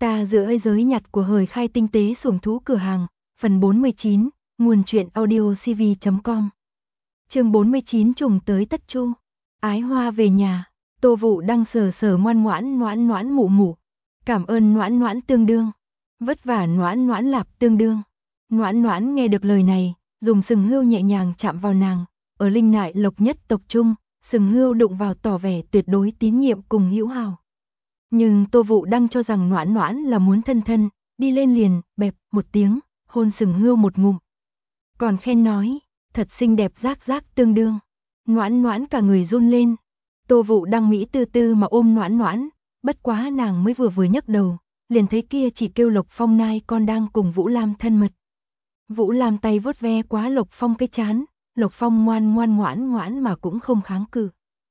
Ta giữa ấy giới nhặt của hời khai tinh tế xuồng thú cửa hàng, phần 49, nguồn truyện audio cv.com. Chương 49 trùng tới tất chu. Ái Hoa về nhà, Tô Vũ đang sờ sờ ngoan ngoãn noãn noãn mụ mụ. Cảm ơn noãn noãn tương đương. Vất vả noãn noãn lạp tương đương. Noãn noãn nghe được lời này, dùng sừng hươu nhẹ nhàng chạm vào nàng. Ở linh nại lộc nhất tộc trung, sừng hươu đụng vào tỏ vẻ tuyệt đối tín nhiệm cùng hữu hảo. Nhưng Tô Vũ đang cho rằng noãn noãn là muốn thân thân, đi lên liền, bẹp một tiếng, hôn sừng hươu một ngụm. Còn khen nói, thật xinh đẹp rác rác tương đương. Noãn noãn cả người run lên. Tô Vũ đang mỹ tư tư mà ôm noãn noãn, bất quá nàng mới vừa nhấc đầu, liền thấy kia chỉ kêu Lộc Phong nai con đang cùng Vũ Lam thân mật. Vũ Lam tay vuốt ve quá Lộc Phong cái chán, Lộc Phong ngoan ngoan ngoãn ngoãn mà cũng không kháng cự.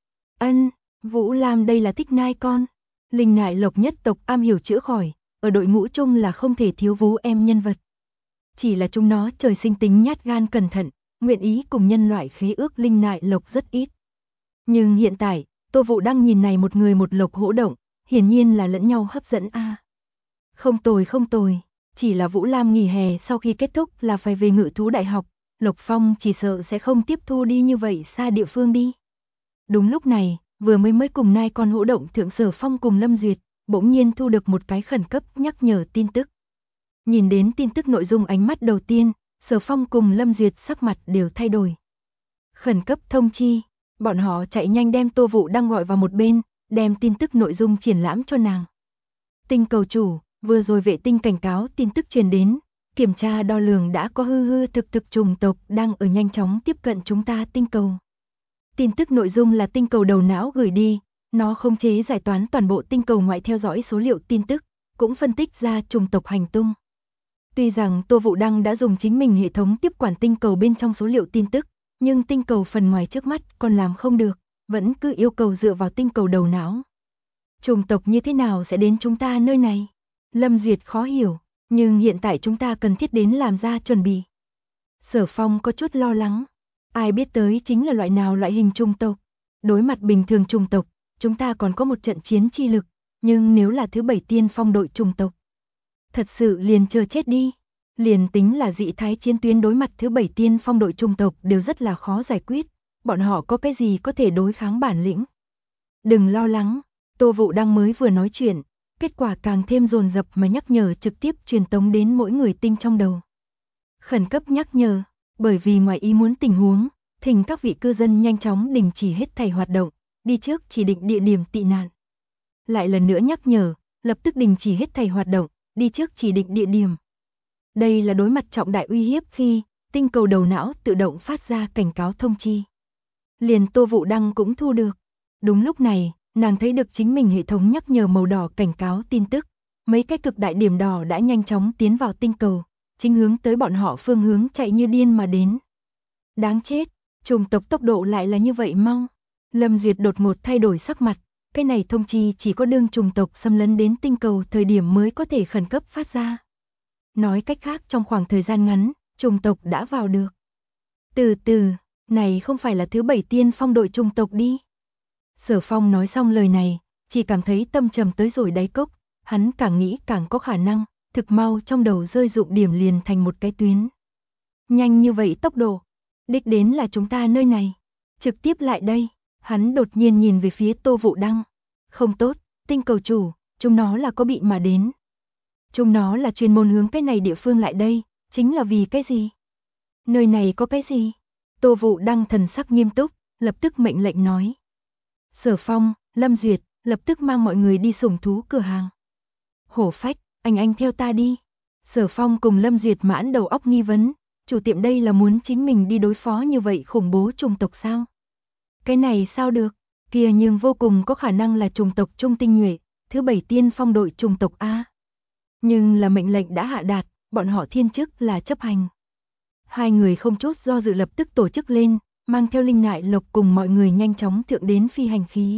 Ân, Vũ Lam đây là thích nai con. Linh nại lộc nhất tộc am hiểu chữa khỏi, ở đội ngũ chung là không thể thiếu Vũ em nhân vật. Chỉ là chúng nó trời sinh tính nhát gan cẩn thận, nguyện ý cùng nhân loại khế ước linh nại lộc rất ít. Nhưng hiện tại, Tô Vũ đang nhìn này một người một lộc hỗ động, hiển nhiên là lẫn nhau hấp dẫn a. Không tồi, chỉ là Vũ Lam nghỉ hè sau khi kết thúc là phải về Ngự thú đại học, Lộc Phong chỉ sợ sẽ không tiếp thu đi như vậy xa địa phương đi. Đúng lúc này, vừa mới cùng nai con hỗ động thượng Sở Phong cùng Lâm Duyệt, bỗng nhiên thu được một cái khẩn cấp nhắc nhở tin tức. Nhìn đến tin tức nội dung ánh mắt đầu tiên, Sở Phong cùng Lâm Duyệt sắc mặt đều thay đổi. Khẩn cấp thông chi, bọn họ chạy nhanh đem Tô Vũ đang gọi vào một bên, đem tin tức nội dung triển lãm cho nàng. Tinh cầu chủ, vừa rồi vệ tinh cảnh cáo tin tức truyền đến, kiểm tra đo lường đã có hư thực trùng tộc đang ở nhanh chóng tiếp cận chúng ta tinh cầu. Tin tức nội dung là tinh cầu đầu não gửi đi, nó khống chế giải toán toàn bộ tinh cầu ngoại theo dõi số liệu tin tức, cũng phân tích ra trùng tộc hành tung. Tuy rằng Tô Vũ Đăng đã dùng chính mình hệ thống tiếp quản tinh cầu bên trong số liệu tin tức, nhưng tinh cầu phần ngoài trước mắt còn làm không được, vẫn cứ yêu cầu dựa vào tinh cầu đầu não. Trùng tộc như thế nào sẽ đến chúng ta nơi này? Lâm Duyệt khó hiểu, nhưng hiện tại chúng ta cần thiết đến làm ra chuẩn bị. Sở Phong có chút lo lắng. Ai biết tới chính là loại hình trùng tộc. Đối mặt bình thường trùng tộc, chúng ta còn có một trận chiến chi lực, nhưng nếu là thứ 7 tiên phong đội trùng tộc, thật sự liền chờ chết đi. Liền tính là dị thái chiến tuyến đối mặt thứ 7 tiên phong đội trùng tộc đều rất là khó giải quyết, bọn họ có cái gì có thể đối kháng bản lĩnh. Đừng lo lắng, Tô Vũ Đăng mới vừa nói chuyện, kết quả càng thêm dồn dập mà nhắc nhở trực tiếp truyền tống đến mỗi người tinh trong đầu. Khẩn cấp nhắc nhở, bởi vì ngoài ý muốn tình huống, thỉnh các vị cư dân nhanh chóng đình chỉ hết thảy hoạt động, đi trước chỉ định địa điểm tị nạn. Lại lần nữa nhắc nhở, lập tức đình chỉ hết thảy hoạt động, đi trước chỉ định địa điểm. Đây là đối mặt trọng đại uy hiếp khi tinh cầu đầu não tự động phát ra cảnh cáo thông chi. Liền Tô Vũ Đăng cũng thu được. Đúng lúc này, nàng thấy được chính mình hệ thống nhắc nhở màu đỏ cảnh cáo tin tức. Mấy cái cực đại điểm đỏ đã nhanh chóng tiến vào tinh cầu, chính hướng tới bọn họ phương hướng chạy như điên mà đến. Đáng chết, trùng tộc tốc độ lại là như vậy mau. Lâm Duyệt đột ngột thay đổi sắc mặt, cái này thông chi chỉ có đương trùng tộc xâm lấn đến tinh cầu thời điểm mới có thể khẩn cấp phát ra. Nói cách khác trong khoảng thời gian ngắn, trùng tộc đã vào được. Từ từ, này không phải là thứ 7 tiên phong đội trùng tộc đi. Sở Phong nói xong lời này, chỉ cảm thấy tâm trầm tới rồi đáy cốc, hắn càng nghĩ càng có khả năng, thực mau trong đầu rơi dụng điểm liền thành một cái tuyến. Nhanh như vậy tốc độ, đích đến là chúng ta nơi này, trực tiếp lại đây, hắn đột nhiên nhìn về phía Tô Vũ Đăng. Không tốt, tinh cầu chủ, chúng nó là có bị mà đến. Chúng nó là chuyên môn hướng cái này địa phương lại đây, chính là vì cái gì? Nơi này có cái gì? Tô Vũ Đăng thần sắc nghiêm túc, lập tức mệnh lệnh nói. Sở Phong, Lâm Duyệt, lập tức mang mọi người đi sủng thú cửa hàng. Hổ Phách, anh theo ta đi. Sở Phong cùng Lâm Duyệt mãn đầu óc nghi vấn, chủ tiệm đây là muốn chính mình đi đối phó như vậy khủng bố trùng tộc sao? Cái này sao được, kia nhưng vô cùng có khả năng là trùng tộc trung tinh nhuệ, thứ 7 tiên phong đội trùng tộc A. Nhưng là mệnh lệnh đã hạ đạt, bọn họ thiên chức là chấp hành. Hai người không chút do dự lập tức tổ chức lên, mang theo linh nại lộc cùng mọi người nhanh chóng thượng đến phi hành khí.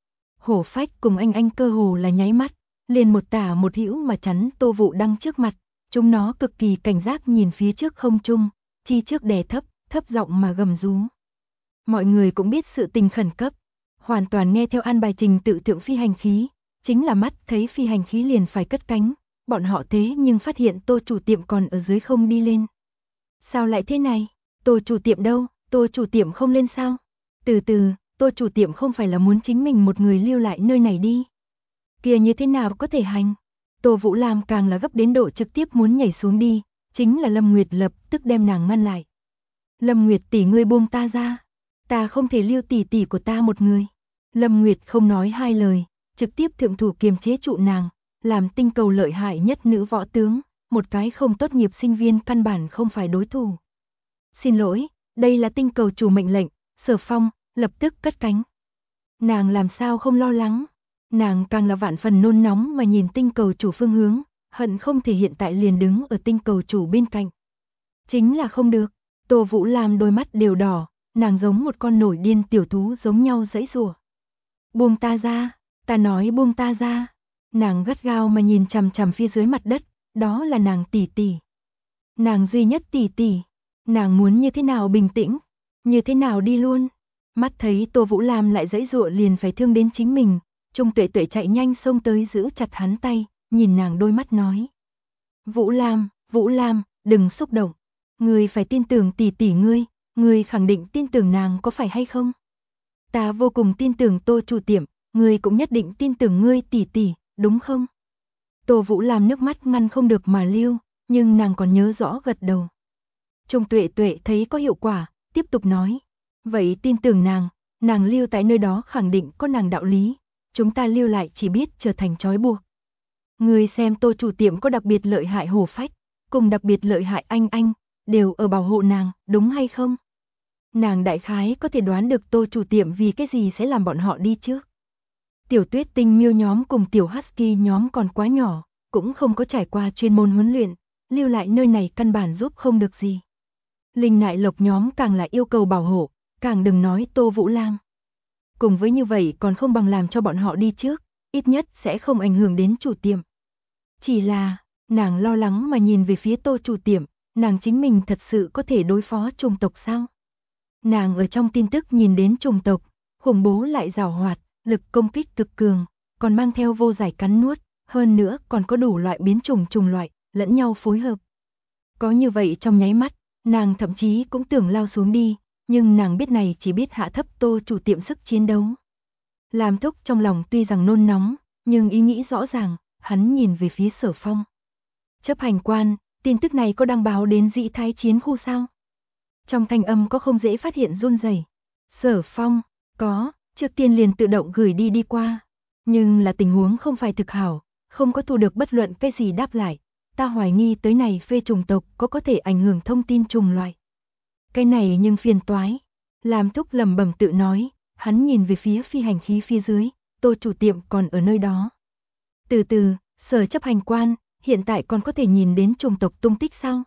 Hổ Phách cùng anh cơ hồ là nháy mắt, liền một tả một hữu mà chắn Tô Vũ Đăng trước mặt, chúng nó cực kỳ cảnh giác nhìn phía trước không trung, chi trước đè thấp giọng mà gầm rú. Mọi người cũng biết sự tình khẩn cấp, hoàn toàn nghe theo an bài trình tự thượng phi hành khí, chính là mắt thấy phi hành khí liền phải cất cánh, bọn họ thế nhưng phát hiện Tô chủ tiệm còn ở dưới không đi lên. Sao lại thế này? Tô chủ tiệm đâu? Tô chủ tiệm không lên sao? Từ từ, Tô chủ tiệm không phải là muốn chính mình một người lưu lại nơi này đi. Kia như thế nào có thể hành? Tô Vũ Lam càng là gấp đến độ trực tiếp muốn nhảy xuống đi, chính là Lâm Nguyệt lập tức đem nàng ngăn lại. Lâm Nguyệt tỷ ngươi buông ta ra, ta không thể lưu tỷ tỷ của ta một người. Lâm Nguyệt không nói hai lời, trực tiếp thượng thủ kiềm chế trụ nàng, làm tinh cầu lợi hại nhất nữ võ tướng, một cái không tốt nghiệp sinh viên căn bản không phải đối thủ. Xin lỗi, đây là tinh cầu chủ mệnh lệnh, Sở Phong, lập tức cất cánh. Nàng làm sao không lo lắng, nàng càng là vạn phần nôn nóng mà nhìn tinh cầu chủ phương hướng, hận không thể hiện tại liền đứng ở tinh cầu chủ bên cạnh. Chính là không được, Tô Vũ Lam đôi mắt đều đỏ, nàng giống một con nổi điên tiểu thú giống nhau giãy giụa. Buông ta ra, ta nói buông ta ra. Nàng gắt gao mà nhìn chằm chằm phía dưới mặt đất, đó là nàng tỷ tỷ. Nàng duy nhất tỷ tỷ, nàng muốn như thế nào bình tĩnh, như thế nào đi luôn. Mắt thấy Tô Vũ Lam lại giãy giụa liền phải thương đến chính mình, Trung Tuệ Tuệ chạy nhanh xông tới giữ chặt hắn tay, nhìn nàng đôi mắt nói. Vũ Lam, đừng xúc động, ngươi phải tin tưởng tỷ tỷ ngươi khẳng định tin tưởng nàng có phải hay không? Ta vô cùng tin tưởng Tô chủ tiệm, ngươi cũng nhất định tin tưởng ngươi tỷ tỷ, đúng không? Tô Vũ Lam nước mắt ngăn không được mà lưu, nhưng nàng còn nhớ rõ gật đầu. Trung Tuệ Tuệ thấy có hiệu quả, tiếp tục nói. Vậy tin tưởng nàng lưu tại nơi đó khẳng định có nàng đạo lý, chúng ta lưu lại chỉ biết trở thành trói buộc. Ngươi xem Tô chủ tiệm có đặc biệt lợi hại hổ phách, cùng đặc biệt lợi hại anh, đều ở bảo hộ nàng, đúng hay không? Nàng đại khái có thể đoán được Tô chủ tiệm vì cái gì sẽ làm bọn họ đi trước. Tiểu Tuyết Tinh Miêu nhóm cùng tiểu Husky nhóm còn quá nhỏ, cũng không có trải qua chuyên môn huấn luyện, lưu lại nơi này căn bản giúp không được gì. Linh Nại Lộc nhóm càng là yêu cầu bảo hộ, càng đừng nói Tô Vũ Lam. Cùng với như vậy còn không bằng làm cho bọn họ đi trước, ít nhất sẽ không ảnh hưởng đến chủ tiệm. Chỉ là, nàng lo lắng mà nhìn về phía Tô chủ tiệm, nàng chính mình thật sự có thể đối phó chủng tộc sao? Nàng ở trong tin tức nhìn đến chủng tộc, khủng bố lại giàu hoạt, lực công kích cực cường, còn mang theo vô giải cắn nuốt, hơn nữa còn có đủ loại biến chủng loại, lẫn nhau phối hợp. Có như vậy trong nháy mắt, nàng thậm chí cũng tưởng lao xuống đi, nhưng nàng biết này chỉ biết hạ thấp Tô chủ tiệm sức chiến đấu. Làm Thúc trong lòng tuy rằng nôn nóng, nhưng ý nghĩ rõ ràng, hắn nhìn về phía Sở Phong. Chấp hành quan, tin tức này có đăng báo đến Dĩ Thái chiến khu sao? Trong thanh âm có không dễ phát hiện run rẩy. Sở Phong, có, trước tiên liền tự động gửi đi qua. Nhưng là tình huống không phải thực hảo, không có thu được bất luận cái gì đáp lại. Ta hoài nghi tới này phê chủng tộc có thể ảnh hưởng thông tin chủng loại. Cái này nhưng phiền toái. Làm Thúc lẩm bẩm tự nói, hắn nhìn về phía phi hành khí phía dưới, Tô chủ tiệm còn ở nơi đó. Từ từ, Sở chấp hành quan, hiện tại còn có thể nhìn đến chủng tộc tung tích sao?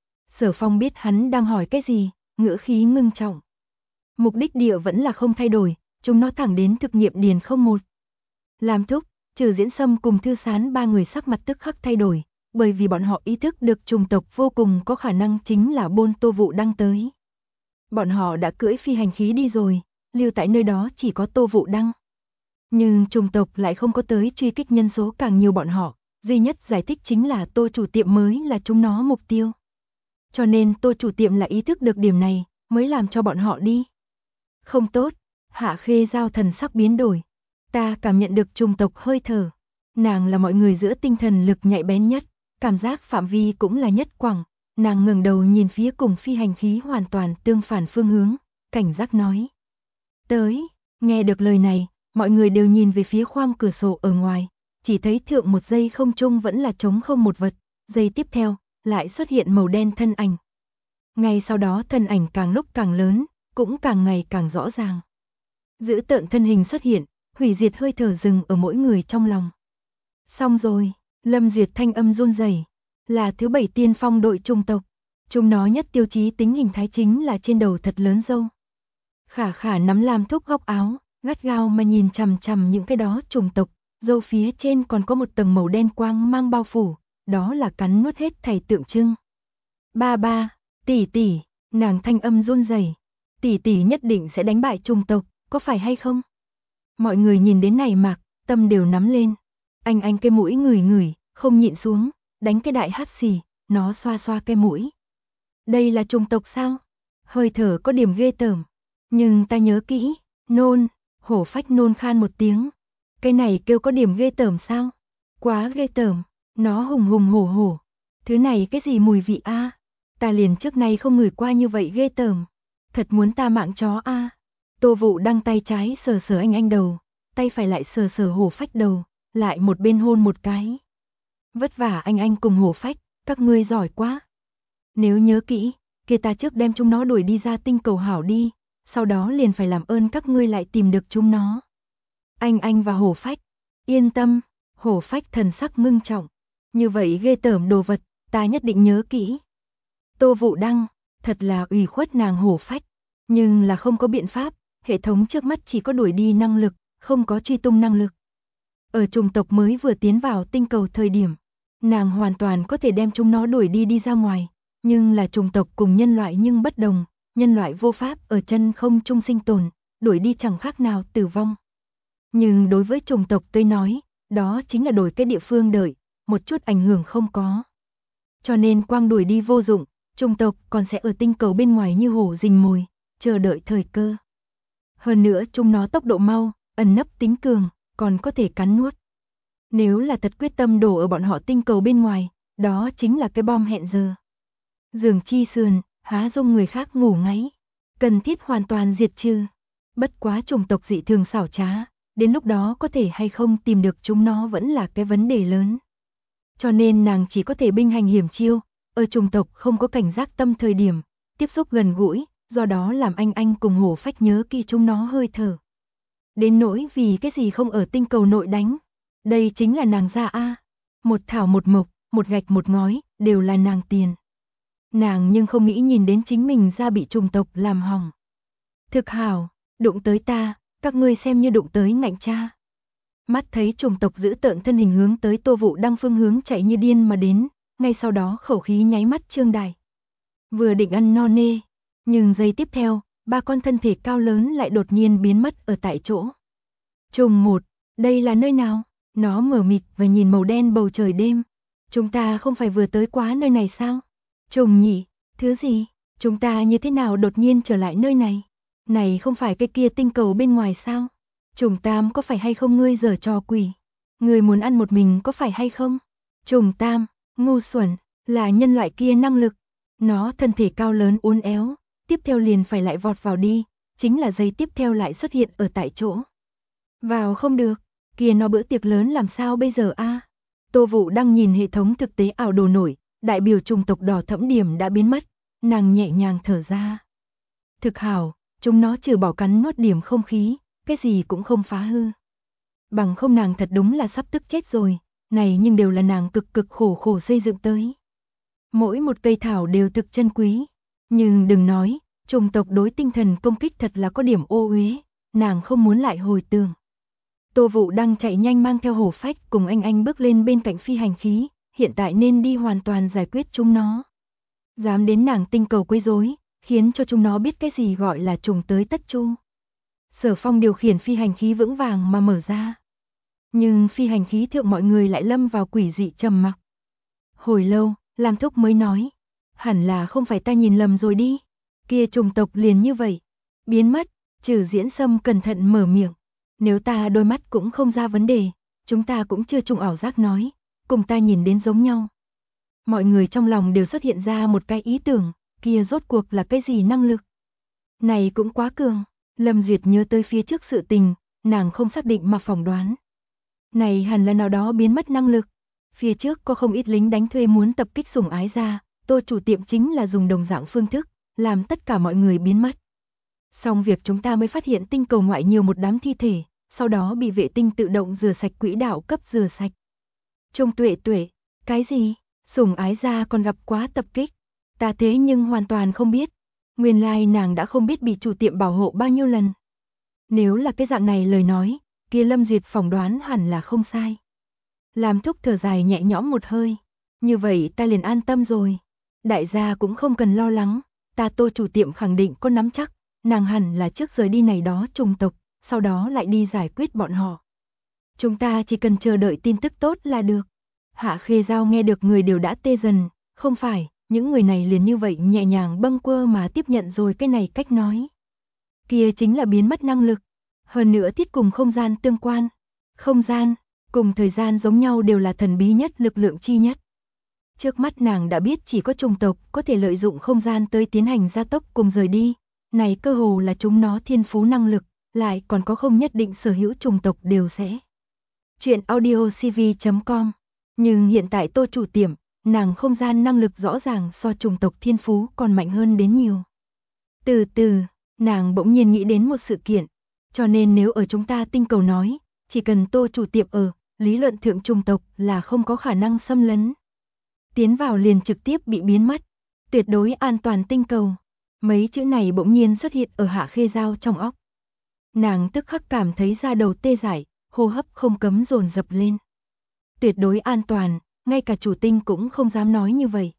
Sở Phong biết hắn đang hỏi cái gì, ngữ khí ngưng trọng. Mục đích địa vẫn là không thay đổi, chúng nó thẳng đến thực nghiệm điền 01. Làm Thúc, Trừ Diễn Sâm cùng Thư Sán ba người sắc mặt tức khắc thay đổi, bởi vì bọn họ ý thức được chủng tộc vô cùng có khả năng chính là Bôn Tô Vũ Đăng tới. Bọn họ đã cưỡi phi hành khí đi rồi, lưu tại nơi đó chỉ có Tô Vũ Đăng. Nhưng chủng tộc lại không có tới truy kích nhân số càng nhiều bọn họ, duy nhất giải thích chính là Tô chủ tiệm mới là chúng nó mục tiêu. Cho nên Tô chủ tiệm là ý thức được điểm này, mới làm cho bọn họ đi. Không tốt, Hạ Khê Giao thần sắc biến đổi. Ta cảm nhận được chủng tộc hơi thở. Nàng là mọi người giữa tinh thần lực nhạy bén nhất, cảm giác phạm vi cũng là nhất quảng. Nàng ngẩng đầu nhìn phía cùng phi hành khí hoàn toàn tương phản phương hướng, cảnh giác nói. Tới, nghe được lời này, mọi người đều nhìn về phía khoang cửa sổ ở ngoài, chỉ thấy thượng một giây không trung vẫn là trống không một vật, giây tiếp theo, lại xuất hiện màu đen thân ảnh. Ngay sau đó thân ảnh càng lúc càng lớn, cũng càng ngày càng rõ ràng. Dữ tợn thân hình xuất hiện, hủy diệt hơi thở dừng ở mỗi người trong lòng. Xong rồi, Lâm Duyệt thanh âm run rẩy, là thứ 7 tiên phong đội chủng tộc. Chúng nó nhất tiêu chí tính hình thái chính là trên đầu thật lớn râu. Khả Khả nắm Làm Thúc góc áo, gắt gao mà nhìn chằm chằm những cái đó chủng tộc, râu phía trên còn có một tầng màu đen quang mang bao phủ, đó là cắn nuốt hết thảy tượng trưng. Ba, tỷ tỷ, nàng thanh âm run rẩy, tỷ tỷ nhất định sẽ đánh bại chủng tộc, có phải hay không? Mọi người nhìn đến này Mạc, tâm đều nắm lên. Anh cái mũi ngửi, không nhịn xuống, đánh cái đại hắt xì, nó xoa xoa cái mũi. Đây là trùng tộc sao? Hơi thở có điểm ghê tởm. Nhưng ta nhớ kỹ, nôn, hổ phách nôn khan một tiếng. Cái này kêu có điểm ghê tởm sao? Quá ghê tởm, nó hùng hùng hổ hổ. Thứ này cái gì mùi vị a? Ta liền trước nay không ngửi qua như vậy ghê tởm. Thật muốn ta mạng chó a. Tô Vũ Đăng tay trái sờ sờ anh đầu, tay phải lại sờ sờ hổ phách đầu, lại một bên hôn một cái. Vất vả anh cùng hổ phách, các ngươi giỏi quá. Nếu nhớ kỹ, kia ta trước đem chúng nó đuổi đi ra tinh cầu hảo đi, sau đó liền phải làm ơn các ngươi lại tìm được chúng nó. Anh và hổ phách, yên tâm, hổ phách thần sắc ngưng trọng. Như vậy ghê tởm đồ vật, ta nhất định nhớ kỹ. Tô Vũ Đăng, thật là ủy khuất nàng hổ phách, nhưng là không có biện pháp, hệ thống trước mắt chỉ có đuổi đi năng lực, không có truy tung năng lực. Ở chủng tộc mới vừa tiến vào tinh cầu thời điểm, nàng hoàn toàn có thể đem chúng nó đuổi đi ra ngoài, nhưng là chủng tộc cùng nhân loại nhưng bất đồng, nhân loại vô pháp ở chân không trung sinh tồn, đuổi đi chẳng khác nào tử vong. Nhưng đối với chủng tộc tôi nói, đó chính là đổi cái địa phương đợi, một chút ảnh hưởng không có. Cho nên quang đuổi đi vô dụng, chủng tộc còn sẽ ở tinh cầu bên ngoài như hổ rình mồi, chờ đợi thời cơ. Hơn nữa chúng nó tốc độ mau, ẩn nấp tính cường, còn có thể cắn nuốt. Nếu là thật quyết tâm đổ ở bọn họ tinh cầu bên ngoài, đó chính là cái bom hẹn giờ. Giường chi sườn, há dung người khác ngủ ngáy, cần thiết hoàn toàn diệt trừ. Bất quá chủng tộc dị thường xảo trá, đến lúc đó có thể hay không tìm được chúng nó vẫn là cái vấn đề lớn. Cho nên nàng chỉ có thể binh hành hiểm chiêu, ở chủng tộc không có cảnh giác tâm thời điểm, tiếp xúc gần gũi, do đó làm anh cùng hổ phách nhớ kỹ chúng nó hơi thở. Đến nỗi vì cái gì không ở tinh cầu nội đánh, đây chính là nàng ra a. Một thảo một mộc, một gạch một ngói, đều là nàng tiền. Nàng nhưng không nghĩ nhìn đến chính mình ra bị chủng tộc làm hỏng. Thực hảo, đụng tới ta, các ngươi xem như đụng tới ngạnh cha. Mắt thấy chủng tộc giữ tợn thân hình hướng tới Tô Vũ Đăng phương hướng chạy như điên mà đến, ngay sau đó khẩu khí nháy mắt trương đại. Vừa định ăn no nê, nhưng giây tiếp theo, ba con thân thể cao lớn lại đột nhiên biến mất ở tại chỗ. Trùng một, đây là nơi nào? Nó mở mịt và nhìn màu đen bầu trời đêm. Chúng ta không phải vừa tới quá nơi này sao? Trùng nhỉ, thứ gì? Chúng ta như thế nào đột nhiên trở lại nơi này? Này không phải cái kia tinh cầu bên ngoài sao? Trùng Tam có phải hay không ngươi giở trò quỷ? Ngươi muốn ăn một mình có phải hay không? Trùng Tam, ngu xuẩn, là nhân loại kia năng lực. Nó thân thể cao lớn uốn éo, tiếp theo liền phải lại vọt vào đi, chính là giây tiếp theo lại xuất hiện ở tại chỗ. Vào không được, kia nó bữa tiệc lớn làm sao bây giờ a? Tô Vũ đang nhìn hệ thống thực tế ảo đồ nổi, đại biểu chủng tộc đỏ thẫm điểm đã biến mất, nàng nhẹ nhàng thở ra. Thực hảo, chúng nó trừ bỏ cắn nuốt điểm không khí, cái gì cũng không phá hư. Bằng không nàng thật đúng là sắp tức chết rồi, này nhưng đều là nàng cực khổ xây dựng tới. Mỗi một cây thảo đều thực chân quý, nhưng đừng nói, chủng tộc đối tinh thần công kích thật là có điểm ô uế, nàng không muốn lại hồi tưởng. Tô Vũ đang chạy nhanh mang theo hổ phách cùng anh bước lên bên cạnh phi hành khí, hiện tại nên đi hoàn toàn giải quyết chúng nó. Dám đến nàng tinh cầu quấy rối, khiến cho chúng nó biết cái gì gọi là trùng tới tất chu. Sở Phong điều khiển phi hành khí vững vàng mà mở ra. Nhưng phi hành khí thượng mọi người lại lâm vào quỷ dị trầm mặc. Hồi lâu, Lam Thúc mới nói, hẳn là không phải ta nhìn lầm rồi đi. Kia chủng tộc liền như vậy, biến mất. Trừ Diễn Sâm cẩn thận mở miệng. Nếu ta đôi mắt cũng không ra vấn đề, chúng ta cũng chưa trùng ảo giác nói, cùng ta nhìn đến giống nhau. Mọi người trong lòng đều xuất hiện ra một cái ý tưởng, kia rốt cuộc là cái gì năng lực. Này cũng quá cường, Lâm Duyệt nhớ tới phía trước sự tình, nàng không xác định mà phỏng đoán. Này hẳn là nào đó biến mất năng lực. Phía trước có không ít lính đánh thuê muốn tập kích sủng ái ra, Tô chủ tiệm chính là dùng đồng dạng phương thức, làm tất cả mọi người biến mất. Xong việc chúng ta mới phát hiện tinh cầu ngoại nhiều một đám thi thể, sau đó bị vệ tinh tự động rửa sạch quỹ đạo cấp rửa sạch. Trông Tuệ, cái gì? Sủng ái ra còn gặp quá tập kích. Ta thế nhưng hoàn toàn không biết. Nguyên lai nàng đã không biết bị chủ tiệm bảo hộ bao nhiêu lần. Nếu là cái dạng này lời nói, kia Lâm Duyệt phỏng đoán hẳn là không sai. Làm Thúc thở dài nhẹ nhõm một hơi. Như vậy ta liền an tâm rồi. Đại gia cũng không cần lo lắng, ta Tô chủ tiệm khẳng định có nắm chắc. Nàng hẳn là trước rời đi này đó chủng tộc, sau đó lại đi giải quyết bọn họ. Chúng ta chỉ cần chờ đợi tin tức tốt là được. Hạ Khê Giao nghe được người đều đã tê dần, không phải, những người này liền như vậy nhẹ nhàng bâng quơ mà tiếp nhận rồi cái này cách nói. Kia chính là biến mất năng lực, hơn nữa thiết cùng không gian tương quan. Không gian, cùng thời gian giống nhau đều là thần bí nhất lực lượng chi nhất. Trước mắt nàng đã biết chỉ có chủng tộc có thể lợi dụng không gian tới tiến hành gia tốc cùng rời đi, này cơ hồ là chúng nó thiên phú năng lực, lại còn có không nhất định sở hữu chủng tộc đều sẽ. Chuyện audiocv.com. Nhưng hiện tại Tô chủ tiệm, nàng không gian năng lực rõ ràng so chủng tộc thiên phú còn mạnh hơn đến nhiều. Từ từ, nàng bỗng nhiên nghĩ đến một sự kiện, cho nên nếu ở chúng ta tinh cầu nói, chỉ cần Tô chủ tiệm ở, lý luận thượng chủng tộc là không có khả năng xâm lấn. Tiến vào liền trực tiếp bị biến mất, tuyệt đối an toàn tinh cầu. Mấy chữ này bỗng nhiên xuất hiện ở Hạ Khê Giao trong óc. Nàng tức khắc cảm thấy da đầu tê dại, hô hấp không cấm dồn dập lên. Tuyệt đối an toàn, ngay cả chủ tinh cũng không dám nói như vậy.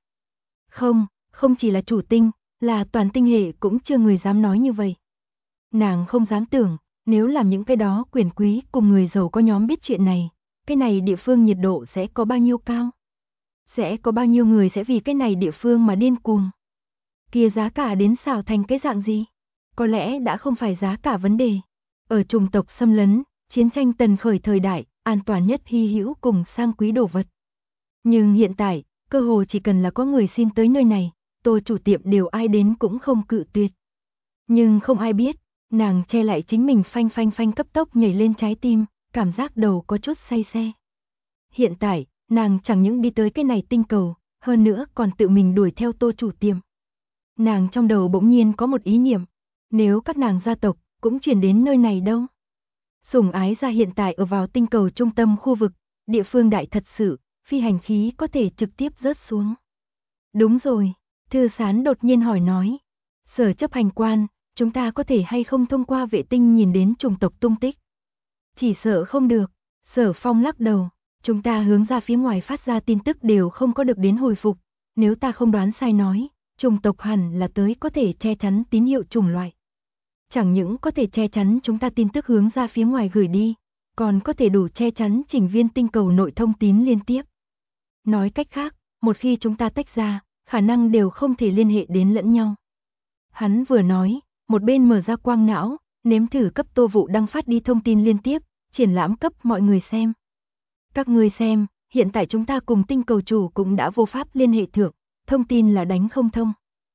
Không chỉ là chủ tinh, là toàn tinh hệ cũng chưa người dám nói như vậy. Nàng không dám tưởng, nếu làm những cái đó quyền quý cùng người giàu có nhóm biết chuyện này, cái này địa phương nhiệt độ sẽ có bao nhiêu cao? Sẽ có bao nhiêu người sẽ vì cái này địa phương mà điên cuồng? Kia giá cả đến xào thành cái dạng gì? Có lẽ đã không phải giá cả vấn đề. Ở chủng tộc xâm lấn, chiến tranh tần khởi thời đại, an toàn nhất hy hữu cùng sang quý đồ vật. Nhưng hiện tại, cơ hồ chỉ cần là có người xin tới nơi này, Tô chủ tiệm đều ai đến cũng không cự tuyệt. Nhưng không ai biết, nàng che lại chính mình phanh phanh phanh cấp tốc nhảy lên trái tim, cảm giác đầu có chút say xe. Hiện tại, nàng chẳng những đi tới cái này tinh cầu, hơn nữa còn tự mình đuổi theo Tô chủ tiệm. Nàng trong đầu bỗng nhiên có một ý niệm, nếu các nàng gia tộc cũng chuyển đến nơi này đâu. Sủng ái gia hiện tại ở vào tinh cầu trung tâm khu vực, địa phương đại thật sự, phi hành khí có thể trực tiếp rớt xuống. Đúng rồi, Thư Sán đột nhiên hỏi nói, Sở chấp hành quan, chúng ta có thể hay không thông qua vệ tinh nhìn đến chủng tộc tung tích? Chỉ sợ không được, Sở Phong lắc đầu, chúng ta hướng ra phía ngoài phát ra tin tức đều không có được đến hồi phục, nếu ta không đoán sai nói, chủng tộc hẳn là tới có thể che chắn tín hiệu chủng loại. Chẳng những có thể che chắn chúng ta tin tức hướng ra phía ngoài gửi đi, còn có thể đủ che chắn chỉnh viên tinh cầu nội thông tín liên tiếp. Nói cách khác, một khi chúng ta tách ra, khả năng đều không thể liên hệ đến lẫn nhau. Hắn vừa nói, một bên mở ra quang não, nếm thử cấp Tô Vũ Đăng phát đi thông tin liên tiếp, triển lãm cấp mọi người xem. Các người xem, hiện tại chúng ta cùng tinh cầu chủ cũng đã vô pháp liên hệ thượng, thông tin là đánh không thông.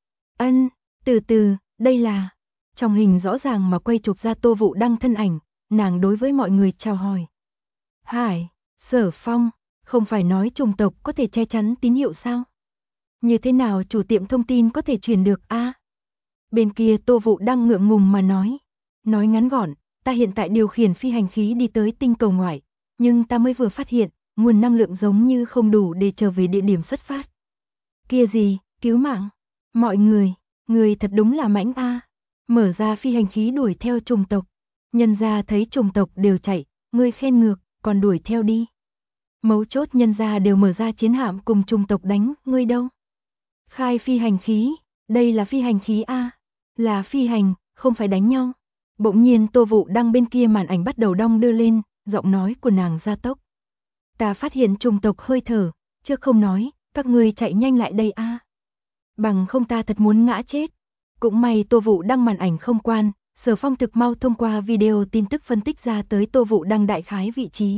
Từ từ, đây là... Trong hình rõ ràng mà quay chụp ra Tô Vũ Đăng thân ảnh, nàng đối với mọi người chào hỏi. Hải, Sở Phong, không phải nói chủng tộc có thể che chắn tín hiệu sao? Như thế nào chủ tiệm thông tin có thể truyền được a? Bên kia Tô Vũ Đăng ngượng ngùng mà nói. Nói ngắn gọn, ta hiện tại điều khiển phi hành khí đi tới tinh cầu ngoại, nhưng ta mới vừa phát hiện, nguồn năng lượng giống như không đủ để trở về địa điểm xuất phát. Kia gì, cứu mạng. Mọi người thật đúng là mãnh a. Mở ra phi hành khí đuổi theo chủng tộc. Nhân gia thấy chủng tộc đều chạy, ngươi khen ngược, còn đuổi theo đi. Mấu chốt nhân gia đều mở ra chiến hạm cùng chủng tộc đánh, ngươi đâu? Khai phi hành khí, đây là phi hành khí a, là phi hành, không phải đánh nhau. Bỗng nhiên Tô Vũ Đăng bên kia màn ảnh bắt đầu đong đưa lên, giọng nói của nàng gia tốc. Ta phát hiện chủng tộc hơi thở, chứ không nói, các ngươi chạy nhanh lại đây a. Bằng không ta thật muốn ngã chết. Cũng may Tô Vũ Đăng màn ảnh không quan, Sở Phong thực mau thông qua video tin tức phân tích ra tới Tô Vũ Đăng đại khái vị trí.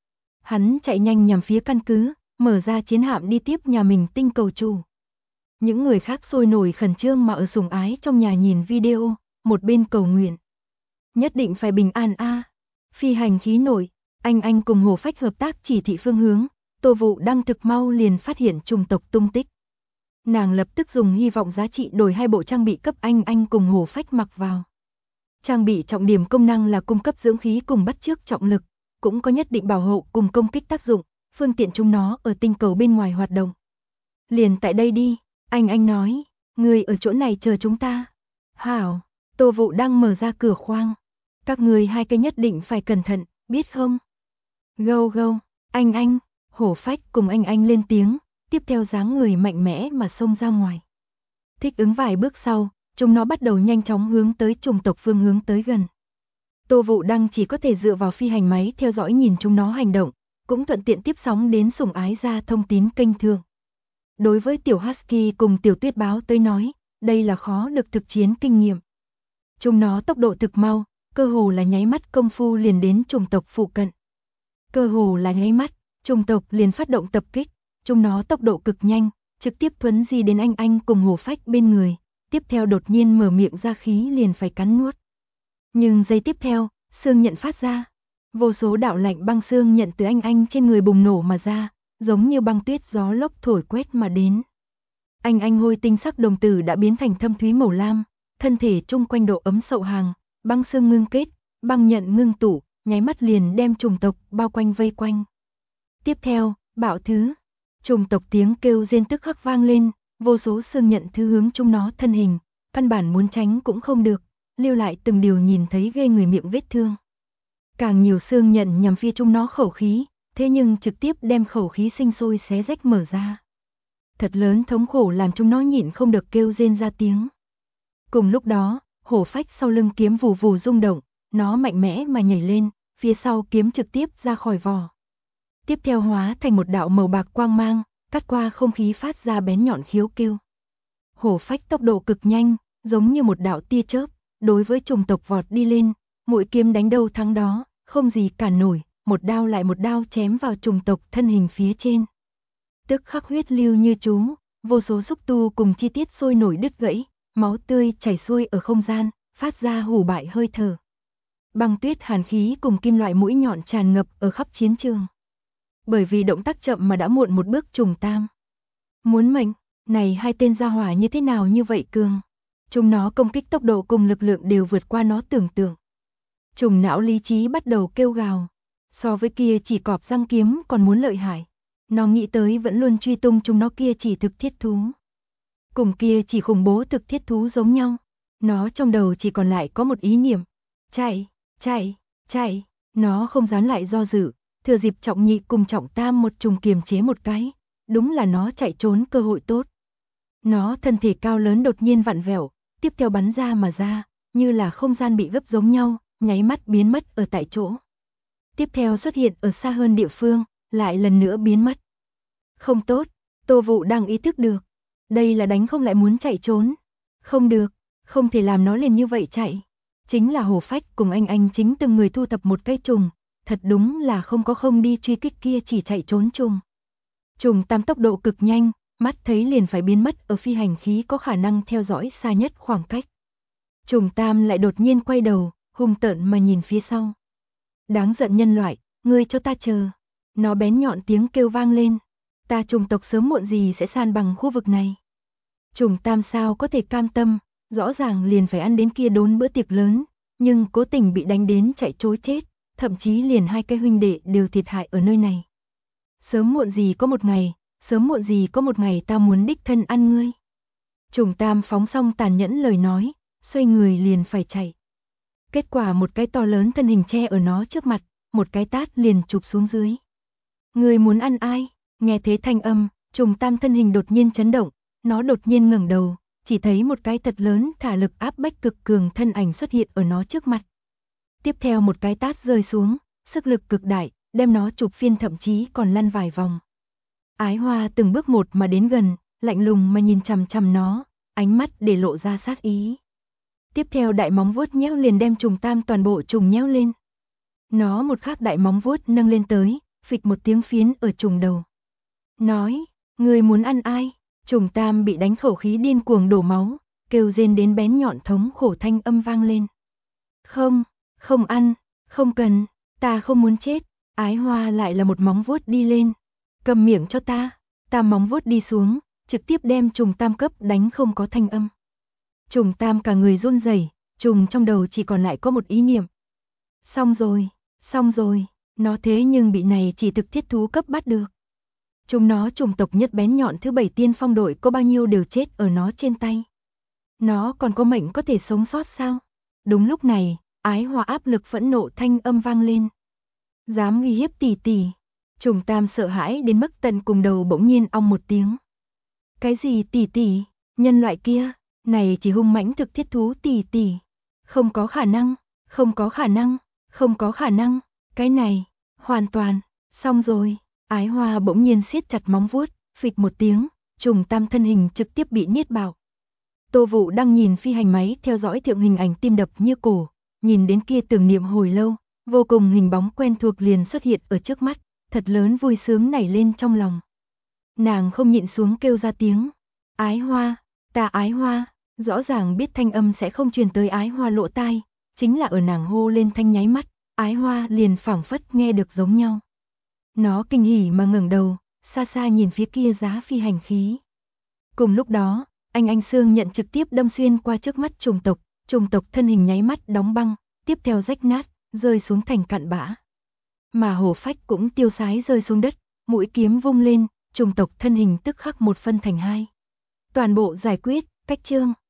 Hắn chạy nhanh nhằm phía căn cứ, mở ra chiến hạm đi tiếp nhà mình tinh cầu chủ. Những người khác sôi nổi khẩn trương mà ở sủng ái trong nhà nhìn video, một bên cầu nguyện. Nhất định phải bình an a. Phi hành khí nổi, anh cùng Hồ Phách hợp tác chỉ thị phương hướng, Tô Vũ Đăng thực mau liền phát hiện chủng tộc tung tích. Nàng lập tức dùng hy vọng giá trị đổi 2 bộ trang bị cấp anh cùng Hồ Phách mặc vào. Trang bị trọng điểm công năng là cung cấp dưỡng khí cùng bắt chước trọng lực, cũng có nhất định bảo hộ cùng công kích tác dụng, phương tiện chúng nó ở tinh cầu bên ngoài hoạt động. Liền tại đây đi, anh nói, người ở chỗ này chờ chúng ta. Hảo, Tô Vũ Đăng mở ra cửa khoang. Các người hai cái nhất định phải cẩn thận, biết không? Gâu, anh, Hổ Phách cùng anh lên tiếng, tiếp theo dáng người mạnh mẽ mà xông ra ngoài. Thích ứng vài bước sau, chúng nó bắt đầu nhanh chóng hướng tới chủng tộc phương hướng tới gần. Tô Vũ Đăng chỉ có thể dựa vào phi hành máy theo dõi nhìn chúng nó hành động, cũng thuận tiện tiếp sóng đến sủng ái ra thông tín kênh thường. Đối với tiểu Husky cùng tiểu Tuyết Báo tới nói, đây là khó được thực chiến kinh nghiệm. Chúng nó tốc độ thực mau, cơ hồ là nháy mắt công phu liền đến chủng tộc phụ cận. Cơ hồ là nháy mắt, chủng tộc liền phát động tập kích, chúng nó tốc độ cực nhanh, trực tiếp thuấn di đến anh cùng Hổ Phách bên người, tiếp theo đột nhiên mở miệng ra khí liền phải cắn nuốt. Nhưng giây tiếp theo, xương nhận phát ra, vô số đạo lạnh băng xương nhận từ anh trên người bùng nổ mà ra, giống như băng tuyết gió lốc thổi quét mà đến. Anh hôi tinh sắc đồng tử đã biến thành thâm thúy màu lam, thân thể chung quanh độ ấm sậu hàng, băng xương ngưng kết, băng nhận ngưng tụ, nháy mắt liền đem chủng tộc bao quanh vây quanh. Tiếp theo, bạo thứ, chủng tộc tiếng kêu rên tức khắc vang lên, vô số xương nhận thứ hướng chúng nó thân hình, căn bản muốn tránh cũng không được, lưu lại từng điều nhìn thấy ghê người miệng vết thương. Càng nhiều xương nhận nhằm phía chúng nó khẩu khí, thế nhưng trực tiếp đem khẩu khí sinh sôi xé rách mở ra. Thật lớn thống khổ làm chúng nó nhịn không được kêu rên ra tiếng. Cùng lúc đó, Hổ Phách sau lưng kiếm vù vù rung động, nó mạnh mẽ mà nhảy lên, phía sau kiếm trực tiếp ra khỏi vỏ. Tiếp theo hóa thành một đạo màu bạc quang mang, cắt qua không khí phát ra bén nhọn khiếu kêu. Hổ Phách tốc độ cực nhanh, giống như một đạo tia chớp, đối với chủng tộc vọt đi lên, mũi kiếm đánh đâu thắng đó, không gì cản nổi, một đao lại một đao chém vào chủng tộc thân hình phía trên. Tức khắc huyết lưu như chú, vô số xúc tu cùng chi tiết sôi nổi đứt gãy, máu tươi chảy xuôi ở không gian, phát ra hủ bại hơi thở. Băng tuyết hàn khí cùng kim loại mũi nhọn tràn ngập ở khắp chiến trường. Bởi vì động tác chậm mà đã muộn một bước Trùng Tam. Muốn mệnh, này hai tên gia hỏa như thế nào như vậy cường. Chúng nó công kích tốc độ cùng lực lượng đều vượt qua nó tưởng tượng. Trùng não lý trí bắt đầu kêu gào. So với kia chỉ cọp răng kiếm còn muốn lợi hại. Nó nghĩ tới vẫn luôn truy tung chúng nó kia chỉ thực thiết thú. Cùng kia chỉ khủng bố thực thiết thú giống nhau. Nó trong đầu chỉ còn lại có một ý niệm. Chạy, chạy, chạy. Nó không dám lại do dự. Thừa dịp Trọng Nhị cùng Trọng Tam một trùng kiềm chế một cái. Đúng là nó chạy trốn cơ hội tốt. Nó thân thể cao lớn đột nhiên vặn vẹo, tiếp theo bắn ra mà ra, như là không gian bị gấp giống nhau, nháy mắt biến mất ở tại chỗ. Tiếp theo xuất hiện ở xa hơn địa phương, lại lần nữa biến mất. Không tốt, Tô Vụ đang ý thức được. Đây là đánh không lại muốn chạy trốn. Không được, không thể làm nó liền như vậy chạy. Chính là Hổ Phách cùng anh chính từng người thu thập một cái trùng, thật đúng là không có không đi truy kích kia chỉ chạy trốn trùng. Trùng Tam tốc độ cực nhanh, mắt thấy liền phải biến mất ở phi hành khí có khả năng theo dõi xa nhất khoảng cách. Trùng Tam lại đột nhiên quay đầu, hung tợn mà nhìn phía sau. Đáng giận nhân loại, ngươi cho ta chờ. Nó bén nhọn tiếng kêu vang lên. Ta chủng tộc sớm muộn gì sẽ san bằng khu vực này. Trùng Tam sao có thể cam tâm, rõ ràng liền phải ăn đến kia đốn bữa tiệc lớn, nhưng cố tình bị đánh đến chạy trối chết, thậm chí liền hai cái huynh đệ đều thiệt hại ở nơi này. Sớm muộn gì có một ngày, sớm muộn gì có một ngày ta muốn đích thân ăn ngươi. Trùng Tam phóng xong tàn nhẫn lời nói, xoay người liền phải chạy. Kết quả một cái to lớn thân hình che ở nó trước mặt, một cái tát liền chụp xuống dưới. Ngươi muốn ăn ai? Nghe thế thanh âm, Trùng Tam thân hình đột nhiên chấn động, nó đột nhiên ngẩng đầu, chỉ thấy một cái thật lớn thả lực áp bách cực cường thân ảnh xuất hiện ở nó trước mặt. Tiếp theo một cái tát rơi xuống, sức lực cực đại, đem nó chụp phiên thậm chí còn lăn vài vòng. Ái Hoa từng bước một mà đến gần, lạnh lùng mà nhìn chằm chằm nó, ánh mắt để lộ ra sát ý. Tiếp theo đại móng vuốt nhéo liền đem Trùng Tam toàn bộ trùng nhéo lên. Nó một khắc đại móng vuốt nâng lên tới, phịch một tiếng phiến ở trùng đầu. Nói, ngươi muốn ăn ai? Trùng Tam bị đánh khẩu khí điên cuồng đổ máu, kêu rên đến bén nhọn thống khổ thanh âm vang lên. Không, không ăn, không cần, ta không muốn chết. Ái Hoa lại là một móng vuốt đi lên. Cầm miệng cho ta. Tam móng vuốt đi xuống, trực tiếp đem Trùng Tam cấp đánh không có thanh âm. Trùng Tam cả người run rẩy, trùng trong đầu chỉ còn lại có một ý niệm. Xong rồi, nó thế nhưng bị này chỉ thực thiết thú cấp bắt được. Chúng nó chủng tộc nhất bén nhọn thứ 7 tiên phong đội có bao nhiêu đều chết ở nó trên tay. Nó còn có mệnh có thể sống sót sao? Đúng lúc này, Ái Hoa áp lực phẫn nộ thanh âm vang lên. Dám uy hiếp tỷ tỷ. Trùng Tam sợ hãi đến mức tận cùng đầu bỗng nhiên ong một tiếng. Cái gì tỷ tỷ? Nhân loại kia, này chỉ hung mãnh thực thiết thú tỷ tỷ. Không có khả năng, không có khả năng, không có khả năng. Cái này, hoàn toàn, Xong rồi, Ái Hoa bỗng nhiên siết chặt móng vuốt, phịch một tiếng, trùng tam thân hình trực tiếp bị niết bạo. Tô Vũ đang nhìn phi hành máy theo dõi thượng hình ảnh tim đập như cổ, nhìn đến kia tưởng niệm hồi lâu, vô cùng hình bóng quen thuộc liền xuất hiện ở trước mắt, thật lớn vui sướng nảy lên trong lòng. Nàng không nhịn xuống kêu ra tiếng, Ái Hoa, ta Ái Hoa, rõ ràng biết thanh âm sẽ không truyền tới Ái Hoa lỗ tai, chính là ở nàng hô lên thanh nháy mắt, Ái Hoa liền phảng phất nghe được giống nhau. Nó kinh hỉ mà ngẩng đầu, xa xa nhìn phía kia giá phi hành khí. Cùng lúc đó, anh Sương nhận trực tiếp đâm xuyên qua trước mắt trùng tộc thân hình nháy mắt đóng băng, tiếp theo rách nát, rơi xuống thành cặn bã. Mà hổ phách cũng tiêu sái rơi xuống đất, mũi kiếm vung lên, trùng tộc thân hình tức khắc một phân thành hai. Toàn bộ giải quyết, cách chương.